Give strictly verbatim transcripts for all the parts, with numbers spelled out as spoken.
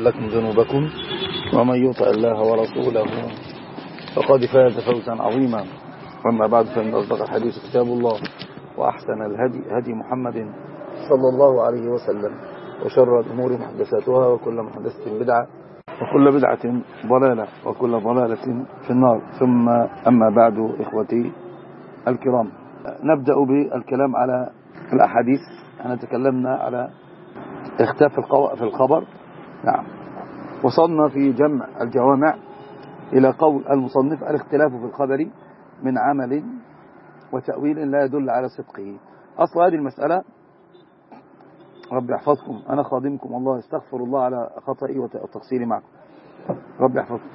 لكم ذنوبكم ومن يطع الله ورسوله فقد فاز فوزا عظيما. وأما بعد، فإن أصدق الحديث كتاب الله، وأحسن الهدي هدي محمد صلى الله عليه وسلم، وشر الأمور محدثاتها، وكل محدثة بدعة، وكل بدعة ضلالة، وكل ضلالة في النار. ثم أما بعد، إخوتي الكرام، نبدأ بالكلام على الأحاديث. احنا تكلمنا على اختلاف في الخبر. نعم، وصلنا في جمع الجوامع إلى قول المصنف: الاختلاف في الخبر من عمل وتأويل لا يدل على صدقه. أصل هذه المسألة، رب يحفظكم، أنا خادمكم والله، استغفر الله على خطئي وتقصيري معكم، رب يحفظكم.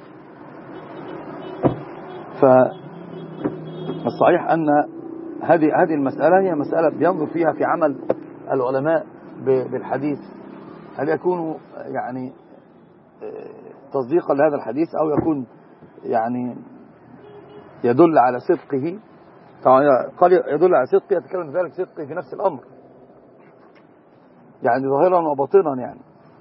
فالصحيح أن هذه هذه المسألة هي مسألة بينظر فيها في عمل العلماء بالحديث، هل يكون يعني تصديقا لهذا الحديث أو يكون يعني يدل على صدقه. طبعا قال يدل على صدقه، يتكلم ذلك صدقه في نفس الأمر، يعني ظاهرا وباطنا يعني.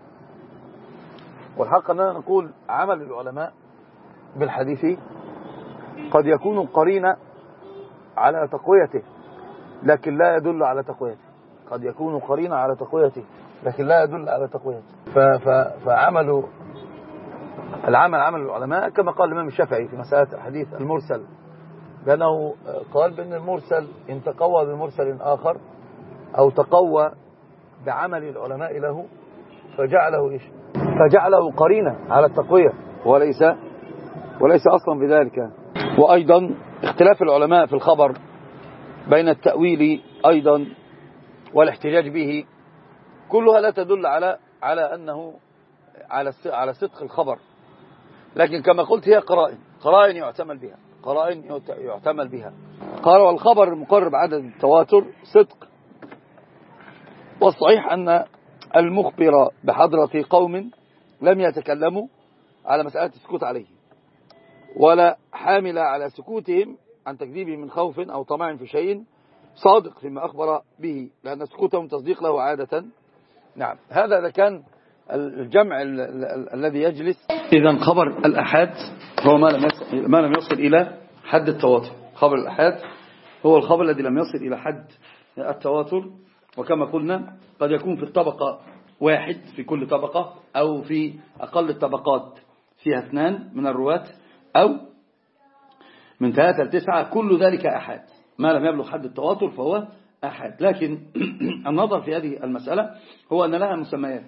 والحق أننا نقول عمل العلماء بالحديث قد يكون قرينة على تقويته لكن لا يدل على تقويته، قد يكون قرينة على تقويته لكن لا يدل على تقويته. فعملوا العمل عمل العلماء كما قال الإمام الشافعي في مسألة الحديث المرسل، لأنه قال بأن المرسل إن تقوى بمرسل آخر أو تقوى بعمل العلماء له فجعله إيش؟ فجعله قرينة على التقوية، وليس وليس أصلا بذلك. وأيضا اختلاف العلماء في الخبر بين التأويل أيضا والاحتجاج به، كلها لا تدل على على أنه على على صدق الخبر، لكن كما قلت هي قرائن قرائن يعتمل بها قرائن يعتمل بها. قال: والخبر المقرر بعدد التواتر صدق. والصحيح أن المخبر بحضرة قوم لم يتكلموا على مسألة السكوت عليه، ولا حامل على سكوتهم عن تكذيبهم من خوف أو طمع في شيء، صادق فيما أخبر به، لأن سكوتهم تصديق له عادة. نعم، هذا إذا كان الجمع الذي يجلس. إذن خبر الأحاد هو ما لم يصل ما لم يصل إلى حد التواتر. خبر الأحاد هو الخبر الذي لم يصل إلى حد التواتر، وكما قلنا قد يكون في الطبقة واحد في كل طبقة، أو في أقل الطبقات فيها اثنان من الرواة، أو من ثلاثة لتسعة، كل ذلك أحاد. ما لم يبلغ حد التواتر فهو أحاد. لكن النظر في هذه المسألة هو أن لها مسميات،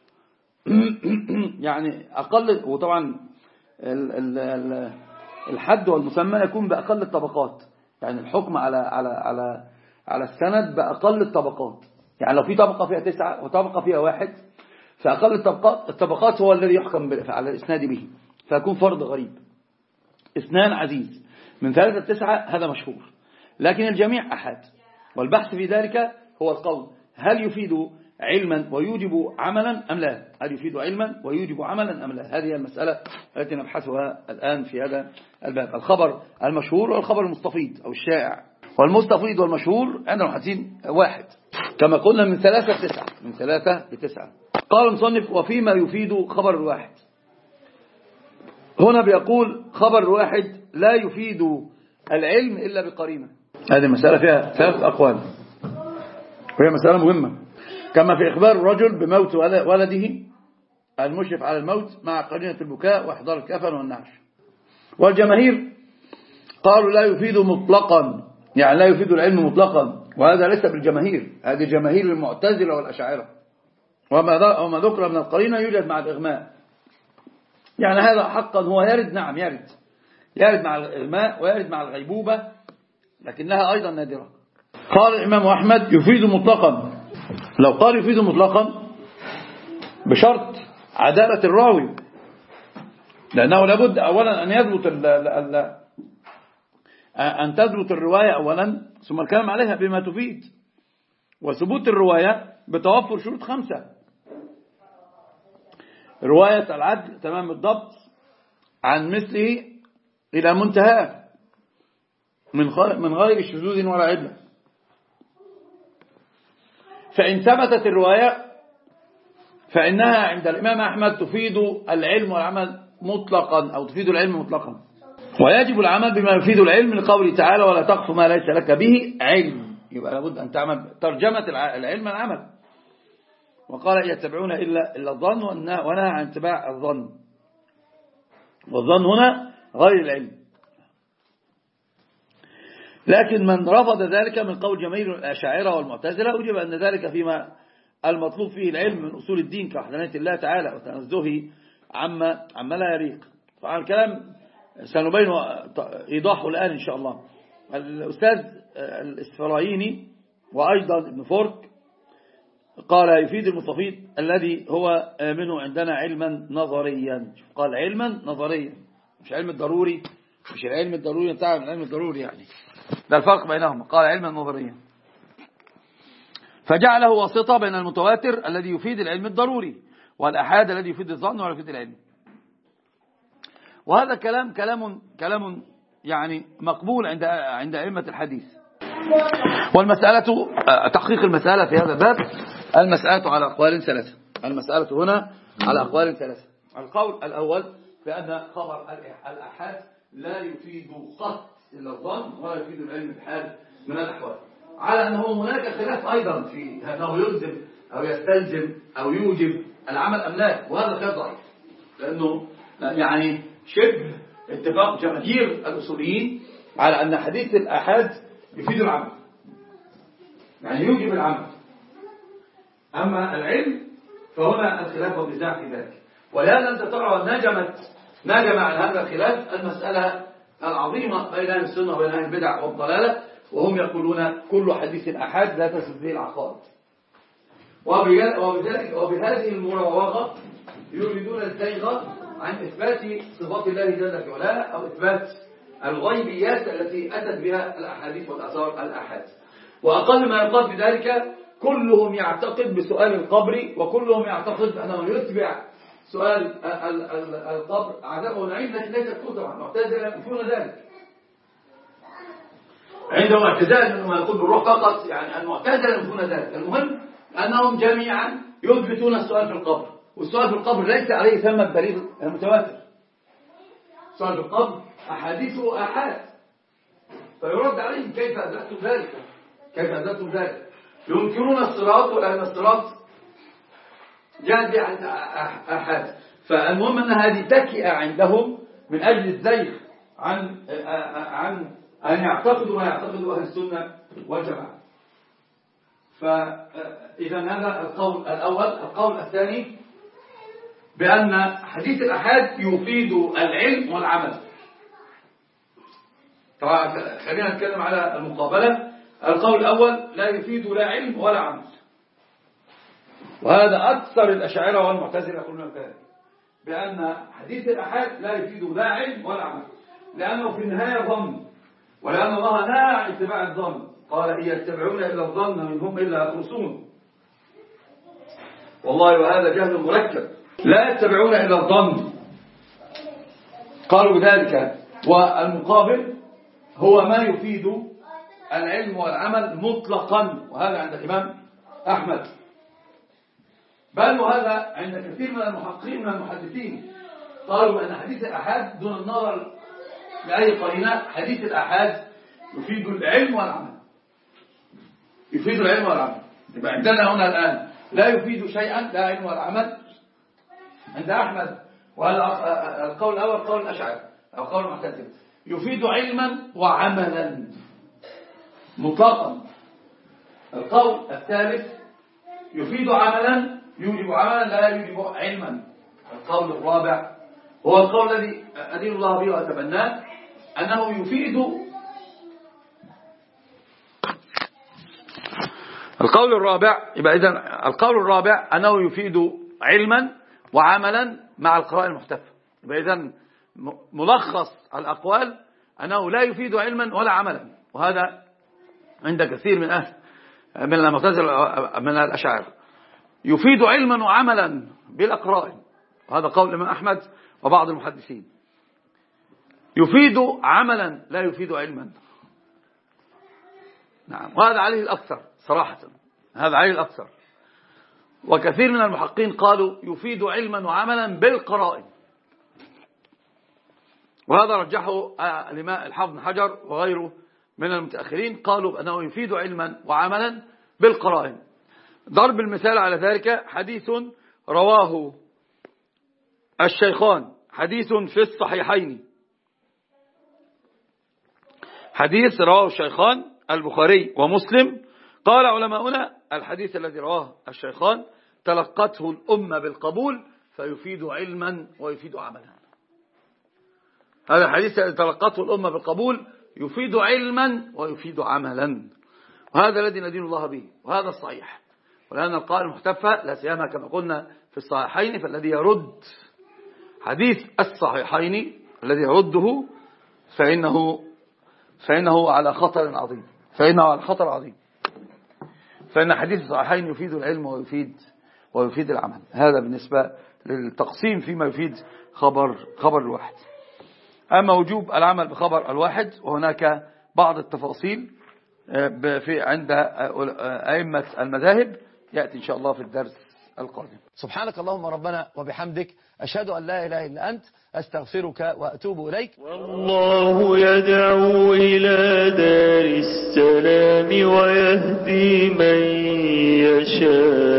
يعني أقل، وطبعا الحد والمسمى يكون بأقل الطبقات، يعني الحكم على على على على السند بأقل الطبقات. يعني لو في طبقة فيها تسعة وطبقة فيها واحد، فأقل الطبقات الطبقات هو الذي يحكم على الإسناد به، فيكون فرض غريب. اثنان عزيز، من ثلاثة لتسعة، هذا مشهور، لكن الجميع أحد. والبحث في ذلك هو القول: هل يفيد علما ويوجب عملا أم لا؟ هل يفيد علما ويوجب عملا أم لا؟ هذه المسألة التي نبحثها الآن في هذا الباب. الخبر المشهور والخبر المستفيض أو الشائع. والمستفيض والمشهور عند المحدثين واحد، كما قلنا من ثلاثة لتسعة، من ثلاثة لتسعة. قال المصنف: وفيما يفيد خبر الواحد. هنا بيقول خبر الواحد لا يفيد العلم إلا بقرينة. هذه المسألة فيها ثلاث أقوال، وهي مسألة مهمة، كما في إخبار الرجل بموت ولده المشرف على الموت مع قرينة البكاء وإحضار الكفن والنعش. والجماهير قالوا لا يفيد مطلقا، يعني لا يفيد العلم مطلقا، وهذا ليس بالجماهير، هذه جماهير المعتزلة والأشاعرة. وما ذكر من القرينة يوجد مع الإغماء، يعني هذا حقا هو يرد، نعم يرد يرد مع الإغماء ويرد مع الغيبوبة، لكنها أيضا نادرة. قال الإمام أحمد: يفيد مطلقا. لو قال يفيد مطلقا بشرط عدالة الراوي، لأنه لابد أولا أن يثبت أن تثبت الرواية أولا، ثم الكلام عليها بما تفيد. وثبوت الرواية بتوفر شروط خمسة: رواية العدل تمام الضبط عن مثله إلى منتهى من غير شذوذ ولا علة. فإن ثبتت الرواية فإنها عند الإمام أحمد تفيد العلم والعمل مطلقا، أو تفيد العلم مطلقا. ويجب العمل بما يفيد العلم لقوله تعالى ولا تقف ما ليس لك به علم. يبقى لابد أن تعمل ترجمة العلم العمل. وقال يتبعون إلا إلا الظن، ونهى عن اتباع الظن، والظن هنا غير العلم. لكن من رفض ذلك من قول جماهير الأشاعرة والمعتزلة أجب أن ذلك فيما المطلوب فيه العلم من أصول الدين كوحدانية الله تعالى وتنزهه عما عما لا يليق. طبعا الكلام سنبين إيضاحه الآن إن شاء الله. الأستاذ الإسفرايني وأيضا ابن فورك قال يفيد المستفيض الذي هو منه عندنا علما نظريا. قال علما نظريا، مش علم الضروري، مش العلم الضروري بتاع العلم الضروري يعني، ده الفرق بينهما. قال علما نظريا، فجعله واسطة بين المتواتر الذي يفيد العلم الضروري والأحاد الذي يفيد الظن ولا يفيد العلم. وهذا كلام كلام كلام يعني مقبول عند عند أئمة الحديث. والمسألة تحقيق المسألة في هذا الباب، المسألة على أقوال ثلاثة. المسألة هنا على أقوال ثلاثة. القول الأول بأن خبر الأحاد لا يفيد قط إلا الظن ولا يفيد العلم بحال من الأحوال، على أنه هناك خلاف أيضا في أنه يلزم أو يستلزم أو يوجب العمل أم لا، وهذا خلاف ضعيف، لأنه يعني شبه اتفاق جماهير الأصوليين على أن حديث الأحاد يفيد العمل، يعني يوجب العمل. أما العلم فهنا الخلاف والنزاع في ذلك. ولهذا أنت ترى نجمت نجم عن هذا الخلاف المسألة العظيمة بين أهل السنة وبين أهل البدع والضلالة، وهم يقولون كل حديث أحاد لا تثبت به العقائد. وبذلك وبهذه المراوغة يريدون الزيغ عن إثبات صفات الله جل وعلا أو إثبات الغيبيات التي أتت بها الأحاديث والآثار الأحاد. وأقل ما يقال بذلك كلهم يعتقد بسؤال القبر، وكلهم يعتقد أنه يتبع سؤال القبر عذاب ونعيم، لكن ليست كتبا. المعتزلة ينفون ذلك. عندهم اعتزال منهم يقول بالروح فقط، يعني المعتزلة ينفون ذلك. المهم أنهم جميعا يثبتون السؤال في القبر، والسؤال في القبر ليس عليه ثم الدليل المتواتر. السؤال في القبر أحاديثه أحاد، فيرد عليهم كيف أثبتم ذلك؟ كيف أثبتم ذلك؟ ينكرون الصراط ولأن الصراط جاءت به عن أحد. فالمهم أن هذه تكئة عندهم من أجل الزيغ عن عن أن يعتقدوا ما يعتقدوا أهل السنة والجماعة. فإذا هذا القول الأول. القول الثاني بأن حديث الأحاد يفيد العلم والعمل. طبعا خلينا نتكلم على المقابلة. القول الأول لا يفيد لا علم ولا عمل، وهذا أكثر الأشاعرة والمعتزلة يقولون ذلك، بأن حديث الأحاد لا يفيد لا علم ولا عمل، لأنه في النهاية ظن، ولأن الله نهى عن اتباع الظن. قال إن يتبعون إلا الظن إن هم إلا يخرصون. والله وهذا جهل مركب، لا يتبعون إلا الظن، قالوا بذلك. والمقابل هو ما يفيد العلم والعمل مطلقا، وهذا عند الإمام أحمد، بل وهذا عند كثير من المحققين من المحدثين. قالوا أن حديث الأحاد دون النظر لأي قرينة، حديث الأحاد يفيد العلم والعمل، يفيد العلم والعمل. يبقى عندنا هنا الآن لا يفيد شيئا لا علم ولا عمل عند أحمد. وهذا القول الأول قول الأشاعرة أو قول المعتزلة، يفيد علما وعملا مطلقا. القول الثالث يفيد عملا يوجب عملا لا يوجب علما. القول الرابع هو القول الذي أدين الله به وأتبناه، أنه يفيد القول الرابع يبقى إذن القول الرابع أنه يفيد علما وعملا مع القراءة المحتفة. يبقى إذن ملخص الأقوال أنه لا يفيد علما ولا عملا، وهذا عند كثير من أهل من المعتزلة من الأشاعرة. يفيد علما وعملا بلا قراء، وهذا قول الإمام أحمد وبعض المحدثين. يفيد عملا لا يفيد علما. نعم، وهذا عليه الأكثر صراحة، هذا عليه الأكثر. وكثير من المحققين قالوا يفيد علما وعملا بالقرائن، وهذا رجحه الإمام الحافظ بن حجر وغيره من المتأخرين، قالوا بأنه يفيد علما وعملا بالقرائن. ضرب المثال على ذلك حديث رواه الشيخان، حديث في الصحيحين، حديث رواه الشيخان البخاري ومسلم، قال علماؤنا الحديث الذي رواه الشيخان تلقته الأمة بالقبول فيفيد علما ويفيد عملا. هذا الحديث الذي تلقته الأمة بالقبول يفيد علما ويفيد عملا، وهذا الذي ندين الله به، وهذا الصحيح. ولأن القائل المحتفى لا سيما كما قلنا في الصحيحين، فالذي يرد حديث الصحيحين الذي يرده فإنه فإنه على خطر عظيم، فإنه على خطر عظيم، فإن حديث الصحيحين يفيد العلم ويفيد ويفيد العمل. هذا بالنسبة للتقسيم فيما يفيد خبر خبر الواحد. أما وجوب العمل بخبر الواحد وهناك بعض التفاصيل في عند أئمة المذاهب يأتي إن شاء الله في الدرس القادم. سبحانك اللهم ربنا وبحمدك، أشهد أن لا إله إلا أنت، أستغفرك وأتوب إليك. والله يدعو إلى دار السلام ويهدي من يشاء